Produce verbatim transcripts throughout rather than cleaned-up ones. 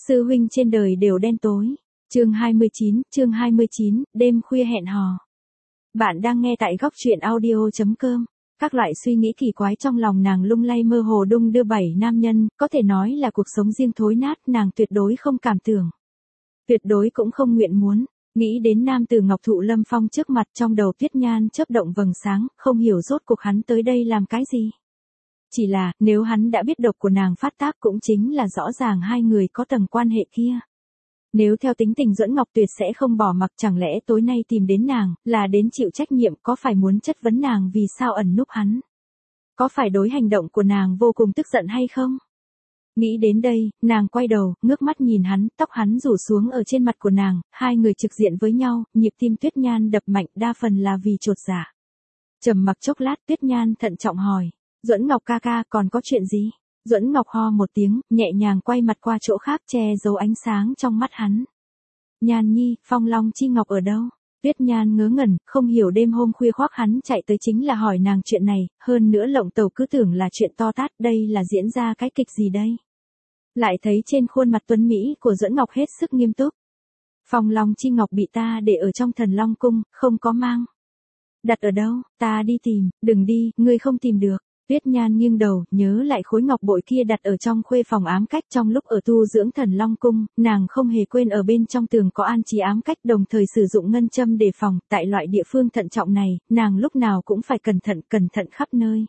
Sư huynh trên đời đều đen tối. Chương hai mươi chín, chương hai mươi chín, đêm khuya hẹn hò. Bạn đang nghe tại góc truyện audio chấm com. Các loại suy nghĩ kỳ quái trong lòng nàng lung lay mơ hồ đung đưa bảy nam nhân, có thể nói là cuộc sống riêng thối nát, nàng tuyệt đối không cảm tưởng. Tuyệt đối cũng không nguyện muốn. Nghĩ đến nam tử ngọc thụ lâm phong trước mặt, trong đầu Tuyết Nhan chớp động vầng sáng, không hiểu rốt cuộc hắn tới đây làm cái gì. Chỉ là, nếu hắn đã biết độc của nàng phát tác cũng chính là rõ ràng hai người có tầng quan hệ kia. Nếu theo tính tình Duẫn Ngọc tuyệt sẽ không bỏ mặc, chẳng lẽ tối nay tìm đến nàng, là đến chịu trách nhiệm, có phải muốn chất vấn nàng vì sao ẩn núp hắn? Có phải đối hành động của nàng vô cùng tức giận hay không? Nghĩ đến đây, nàng quay đầu, ngước mắt nhìn hắn, tóc hắn rủ xuống ở trên mặt của nàng, hai người trực diện với nhau, nhịp tim Tuyết Nhan đập mạnh, đa phần là vì chột dạ. Trầm mặc chốc lát, Tuyết Nhan thận trọng hỏi, Duẫn Ngọc ca ca, còn có chuyện gì? Duẫn Ngọc ho một tiếng, nhẹ nhàng quay mặt qua chỗ khác, che giấu ánh sáng trong mắt hắn. Nhan nhi, Phong Long Chi Ngọc ở đâu? Tuyết Nhan ngớ ngẩn, không hiểu đêm hôm khuya khoác hắn chạy tới chính là hỏi nàng chuyện này, hơn nữa lộng tàu cứ tưởng là chuyện to tát, đây là diễn ra cái kịch gì đây? Lại thấy trên khuôn mặt tuấn mỹ của Duẫn Ngọc hết sức nghiêm túc. Phong Long Chi Ngọc bị ta để ở trong Thần Long Cung, không có mang. Đặt ở đâu? Ta đi tìm. Đừng đi, ngươi không tìm được. Tuyết Nhan nghiêng đầu, nhớ lại khối ngọc bội kia đặt ở trong khuê phòng ám cách trong lúc ở tu dưỡng Thần Long Cung, nàng không hề quên ở bên trong tường có an trí ám cách, đồng thời sử dụng ngân châm đề phòng, tại loại địa phương thận trọng này, nàng lúc nào cũng phải cẩn thận, cẩn thận khắp nơi.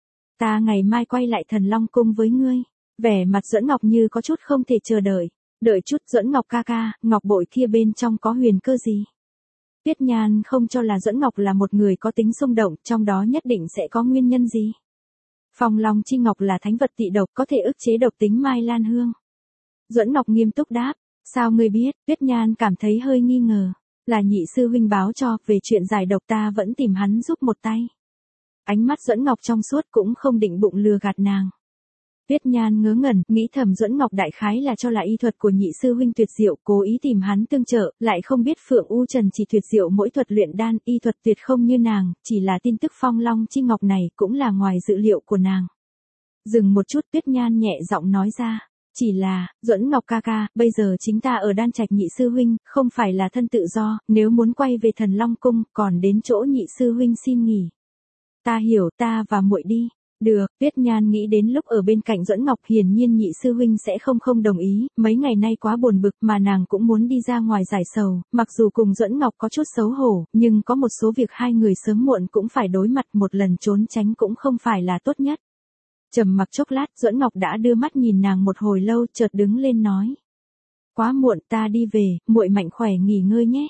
Ta ngày mai quay lại Thần Long Cung với ngươi. Vẻ mặt Duẫn Ngọc như có chút không thể chờ đợi. Đợi chút, Duẫn Ngọc ca ca, ngọc bội kia bên trong có huyền cơ gì? Tuyết Nhan không cho là Duẫn Ngọc là một người có tính xung động, trong đó nhất định sẽ có nguyên nhân gì. Phong Long Chi Ngọc là thánh vật tị độc, có thể ức chế độc tính Mai Lan Hương. Duẫn Ngọc nghiêm túc đáp, sao ngươi biết? Tuyết Nhan cảm thấy hơi nghi ngờ, là nhị sư huynh báo cho, về chuyện giải độc ta vẫn tìm hắn giúp một tay. Ánh mắt Duẫn Ngọc trong suốt, cũng không định bụng lừa gạt nàng. Tuyết Nhan ngớ ngẩn, nghĩ thầm Duẫn Ngọc đại khái là cho là y thuật của nhị sư huynh tuyệt diệu, cố ý tìm hắn tương trợ, lại không biết Phượng U Trần chỉ tuyệt diệu mỗi thuật luyện đan, y thuật tuyệt không như nàng, chỉ là tin tức Phong Long Chi Ngọc này cũng là ngoài dự liệu của nàng. Dừng một chút, Tuyết Nhan nhẹ giọng nói ra, chỉ là, Duẫn Ngọc ca ca, bây giờ chính ta ở đan trạch nhị sư huynh, không phải là thân tự do, nếu muốn quay về Thần Long Cung, còn đến chỗ nhị sư huynh xin nghỉ. Ta hiểu, ta và muội đi. Được, Tuyết Nhan nghĩ đến lúc ở bên cạnh Duẫn Ngọc, hiển nhiên nhị sư huynh sẽ không không đồng ý, mấy ngày nay quá buồn bực mà nàng cũng muốn đi ra ngoài giải sầu, mặc dù cùng Duẫn Ngọc có chút xấu hổ, nhưng có một số việc hai người sớm muộn cũng phải đối mặt, một lần trốn tránh cũng không phải là tốt nhất. Trầm mặc chốc lát, Duẫn Ngọc đã đưa mắt nhìn nàng một hồi lâu, chợt đứng lên nói. Quá muộn, ta đi về, muội mạnh khỏe nghỉ ngơi nhé.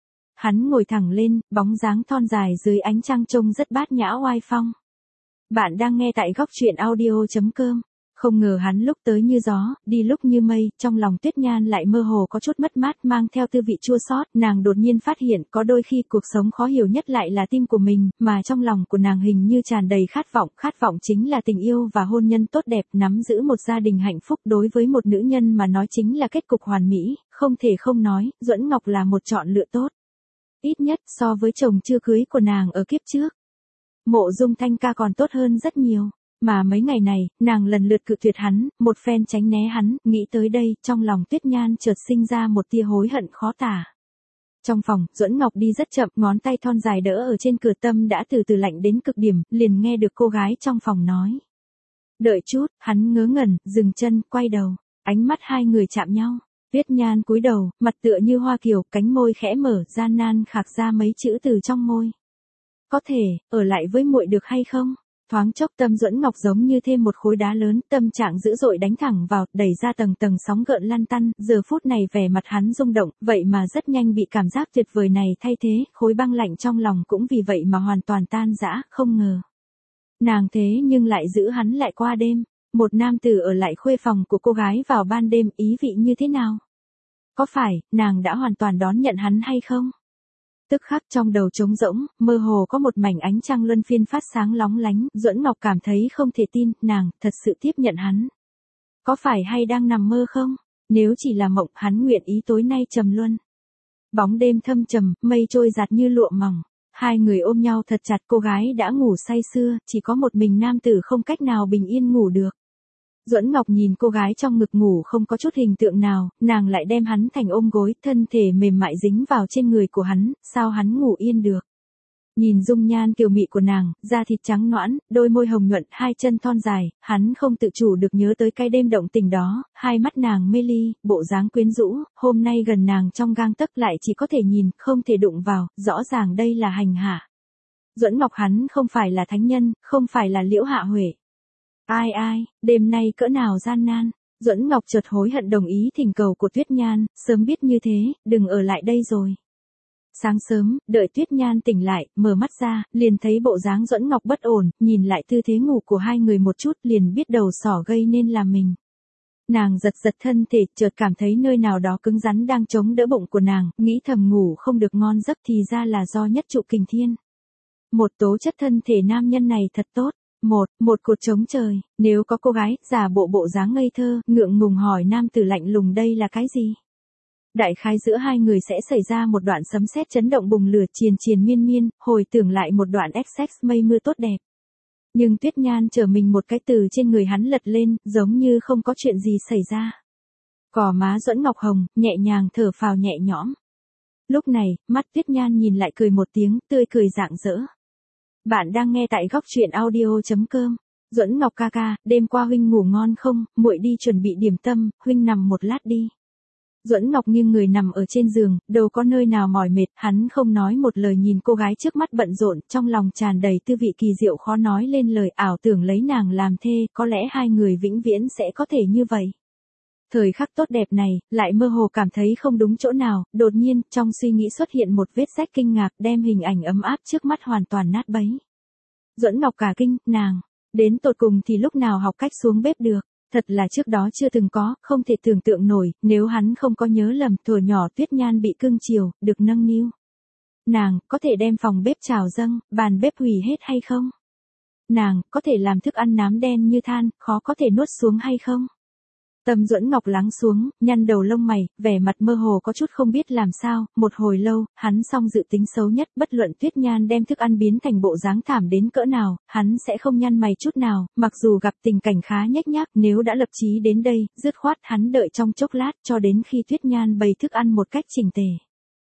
Hắn ngồi thẳng lên, bóng dáng thon dài dưới ánh trăng trông rất bát nhã oai phong. Bạn đang nghe tại góc truyện audio chấm com. Không ngờ hắn lúc tới như gió, đi lúc như mây, trong lòng Tuyết Nhan lại mơ hồ có chút mất mát, mang theo tư vị chua xót. Nàng đột nhiên phát hiện có đôi khi cuộc sống khó hiểu nhất lại là tim của mình, mà trong lòng của nàng hình như tràn đầy khát vọng. Khát vọng chính là tình yêu và hôn nhân tốt đẹp, nắm giữ một gia đình hạnh phúc. Đối với một nữ nhân mà nói chính là kết cục hoàn mỹ, không thể không nói, Duẫn Ngọc là một chọn lựa tốt. Ít nhất so với chồng chưa cưới của nàng ở kiếp trước. Mộ Dung Thanh ca còn tốt hơn rất nhiều, mà mấy ngày này, nàng lần lượt cự tuyệt hắn, một phen tránh né hắn, nghĩ tới đây, trong lòng Tuyết Nhan chợt sinh ra một tia hối hận khó tả. Trong phòng, Duẫn Ngọc đi rất chậm, ngón tay thon dài đỡ ở trên cửa, tâm đã từ từ lạnh đến cực điểm, liền nghe được cô gái trong phòng nói. Đợi chút, hắn ngớ ngẩn, dừng chân, quay đầu, ánh mắt hai người chạm nhau. Tuyết Nhan cúi đầu, mặt tựa như hoa kiều, cánh môi khẽ mở, gian nan khạc ra mấy chữ từ trong môi. Có thể, ở lại với muội được hay không? Thoáng chốc tâm Duẫn Ngọc giống như thêm một khối đá lớn, tâm trạng dữ dội đánh thẳng vào, đẩy ra tầng tầng sóng gợn lăn tăn, giờ phút này vẻ mặt hắn rung động, vậy mà rất nhanh bị cảm giác tuyệt vời này thay thế, khối băng lạnh trong lòng cũng vì vậy mà hoàn toàn tan rã, không ngờ. Nàng thế nhưng lại giữ hắn lại qua đêm, một nam tử ở lại khuê phòng của cô gái vào ban đêm, ý vị như thế nào? Có phải, nàng đã hoàn toàn đón nhận hắn hay không? Tức khắc trong đầu trống rỗng, mơ hồ có một mảnh ánh trăng luân phiên phát sáng lóng lánh, Duẫn Ngọc cảm thấy không thể tin, nàng thật sự tiếp nhận hắn. Có phải hay đang nằm mơ không? Nếu chỉ là mộng, hắn nguyện ý tối nay trầm luân. Bóng đêm thâm trầm, mây trôi giạt như lụa mỏng, hai người ôm nhau thật chặt, cô gái đã ngủ say sưa, chỉ có một mình nam tử không cách nào bình yên ngủ được. Duẫn Ngọc nhìn cô gái trong ngực ngủ không có chút hình tượng nào, nàng lại đem hắn thành ôm gối, thân thể mềm mại dính vào trên người của hắn, sao hắn ngủ yên được. Nhìn dung nhan kiều mị của nàng, da thịt trắng nõn, đôi môi hồng nhuận, hai chân thon dài, hắn không tự chủ được nhớ tới cái đêm động tình đó, hai mắt nàng mê ly, bộ dáng quyến rũ, hôm nay gần nàng trong gang tấc lại chỉ có thể nhìn, không thể đụng vào, rõ ràng đây là hành hạ. Duẫn Ngọc hắn không phải là thánh nhân, không phải là Liễu Hạ Huệ. Ai ai, đêm nay cỡ nào gian nan. Duẫn Ngọc chợt hối hận đồng ý thỉnh cầu của Tuyết Nhan, sớm biết như thế, đừng ở lại đây rồi. Sáng sớm, đợi Tuyết Nhan tỉnh lại, mở mắt ra, liền thấy bộ dáng Duẫn Ngọc bất ổn, nhìn lại tư thế ngủ của hai người một chút liền biết đầu sỏ gây nên là mình. Nàng giật giật thân thể, chợt cảm thấy nơi nào đó cứng rắn đang chống đỡ bụng của nàng, nghĩ thầm ngủ không được ngon giấc thì ra là do nhất trụ kình thiên. Một tố chất thân thể nam nhân này thật tốt. Một, một cột trống trời, nếu có cô gái, giả bộ bộ dáng ngây thơ, ngượng ngùng hỏi nam tử lạnh lùng đây là cái gì? Đại khái giữa hai người sẽ xảy ra một đoạn sấm sét chấn động bùng lửa triền triền miên miên, hồi tưởng lại một đoạn ích xê mây mưa tốt đẹp. Nhưng Tuyết Nhan trở mình một cái từ trên người hắn lật lên, giống như không có chuyện gì xảy ra. Cỏ má Duẫn Ngọc hồng, nhẹ nhàng thở phào nhẹ nhõm. Lúc này, mắt Tuyết Nhan nhìn lại cười một tiếng, tươi cười rạng rỡ. Bạn đang nghe tại góc truyện audio chấm com. Duẫn Ngọc ca ca, đêm qua huynh ngủ ngon không, muội đi chuẩn bị điểm tâm, huynh nằm một lát đi. Duẫn Ngọc nghiêng người nằm ở trên giường, đâu có nơi nào mỏi mệt, hắn không nói một lời nhìn cô gái trước mắt bận rộn, trong lòng tràn đầy tư vị kỳ diệu khó nói lên lời, ảo tưởng lấy nàng làm thê, có lẽ hai người vĩnh viễn sẽ có thể như vậy. Thời khắc tốt đẹp này, lại mơ hồ cảm thấy không đúng chỗ nào, đột nhiên, trong suy nghĩ xuất hiện một vết rách kinh ngạc, đem hình ảnh ấm áp trước mắt hoàn toàn nát bấy. Duẫn Ngọc cả kinh, nàng, đến tột cùng thì lúc nào học cách xuống bếp được, thật là trước đó chưa từng có, không thể tưởng tượng nổi, nếu hắn không có nhớ lầm, thuở nhỏ Tuyết Nhan bị cưng chiều, được nâng niu. Nàng, có thể đem phòng bếp trào dâng, bàn bếp hủy hết hay không? Nàng, có thể làm thức ăn nám đen như than, khó có thể nuốt xuống hay không? Tâm Duẫn Ngọc lắng xuống, nhăn đầu lông mày, vẻ mặt mơ hồ có chút không biết làm sao, một hồi lâu, hắn xong dự tính xấu nhất, bất luận Tuyết Nhan đem thức ăn biến thành bộ dáng thảm đến cỡ nào, hắn sẽ không nhăn mày chút nào, mặc dù gặp tình cảnh khá nhếch nhác, nếu đã lập chí đến đây, dứt khoát hắn đợi trong chốc lát cho đến khi Tuyết Nhan bày thức ăn một cách chỉnh tề.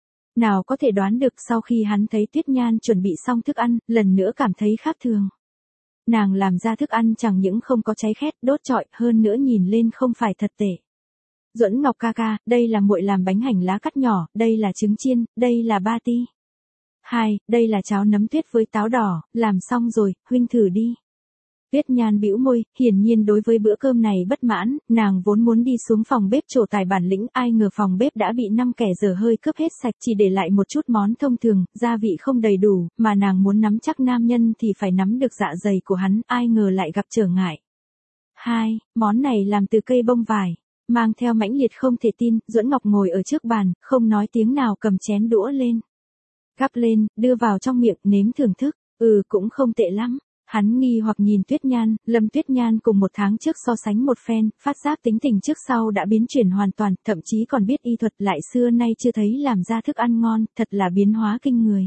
Nào có thể đoán được sau khi hắn thấy Tuyết Nhan chuẩn bị xong thức ăn, lần nữa cảm thấy khác thường. Nàng làm ra thức ăn chẳng những không có cháy khét, đốt trọi, hơn nữa nhìn lên không phải thật tệ. Duẫn Ngọc ca ca, đây là muội làm bánh hành lá cắt nhỏ, đây là trứng chiên, đây là ba ti. Hai, đây là cháo nấm tuyết với táo đỏ, làm xong rồi, huynh thử đi. Tuyết Nhan bĩu môi, hiển nhiên đối với bữa cơm này bất mãn, nàng vốn muốn đi xuống phòng bếp trổ tài bản lĩnh, ai ngờ phòng bếp đã bị năm kẻ dở hơi cướp hết sạch, chỉ để lại một chút món thông thường, gia vị không đầy đủ, mà nàng muốn nắm chắc nam nhân thì phải nắm được dạ dày của hắn, ai ngờ lại gặp trở ngại. Hai, món này làm từ cây bông vải, mang theo mãnh liệt không thể tin, Duẫn Ngọc ngồi ở trước bàn, không nói tiếng nào cầm chén đũa lên. Gắp lên, đưa vào trong miệng, nếm thưởng thức, ừ cũng không tệ lắm. Hắn nghi hoặc nhìn Tuyết Nhan, Lâm Tuyết Nhan cùng một tháng trước so sánh một phen, phát giác tính tình trước sau đã biến chuyển hoàn toàn, thậm chí còn biết y thuật lại xưa nay chưa thấy làm ra thức ăn ngon, thật là biến hóa kinh người.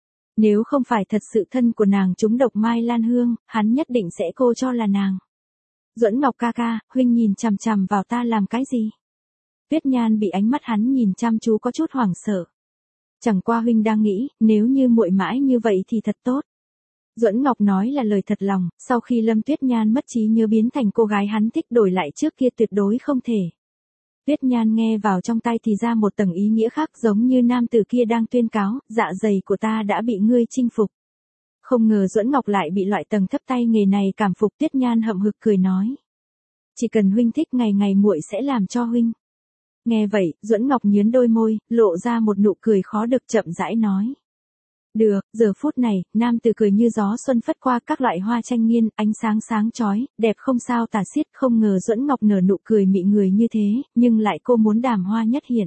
Nếu không phải thật sự thân của nàng trúng độc mai lan hương, hắn nhất định sẽ cô cho là nàng. Duẫn Ngọc ca ca, huynh nhìn chằm chằm vào ta làm cái gì? Tuyết Nhan bị ánh mắt hắn nhìn chăm chú có chút hoảng sợ. Chẳng qua huynh đang nghĩ, nếu như muội mãi như vậy thì thật tốt. Duẫn Ngọc nói là lời thật lòng, sau khi Lâm Tuyết Nhan mất trí nhớ biến thành cô gái hắn thích đổi lại trước kia tuyệt đối không thể. Tuyết Nhan nghe vào trong tai thì ra một tầng ý nghĩa khác giống như nam tử kia đang tuyên cáo, dạ dày của ta đã bị ngươi chinh phục. Không ngờ Duẫn Ngọc lại bị loại tầng thấp tay nghề này cảm phục. Tuyết Nhan hậm hực cười nói. Chỉ cần huynh thích ngày ngày muội sẽ làm cho huynh. Nghe vậy, Duẫn Ngọc nhướng đôi môi, lộ ra một nụ cười khó được chậm rãi nói. Được, giờ phút này, nam tử cười như gió xuân phất qua các loại hoa tranh nghiên, ánh sáng sáng chói, đẹp không sao tả xiết, không ngờ Duẫn Ngọc nở nụ cười mị người như thế, nhưng lại cô muốn đàm hoa nhất hiện.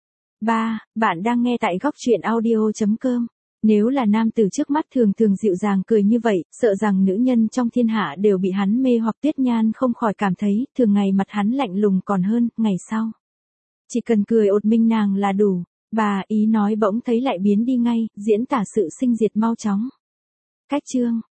ba. Bạn đang nghe tại góc truyện audio chấm com. Nếu là nam tử trước mắt thường thường dịu dàng cười như vậy, sợ rằng nữ nhân trong thiên hạ đều bị hắn mê hoặc. Tuyết Nhan không khỏi cảm thấy, thường ngày mặt hắn lạnh lùng còn hơn, ngày sau. Chỉ cần cười ột minh nàng là đủ. Bà ý nói bỗng thấy lại biến đi ngay, diễn tả sự sinh diệt mau chóng. Cách chương.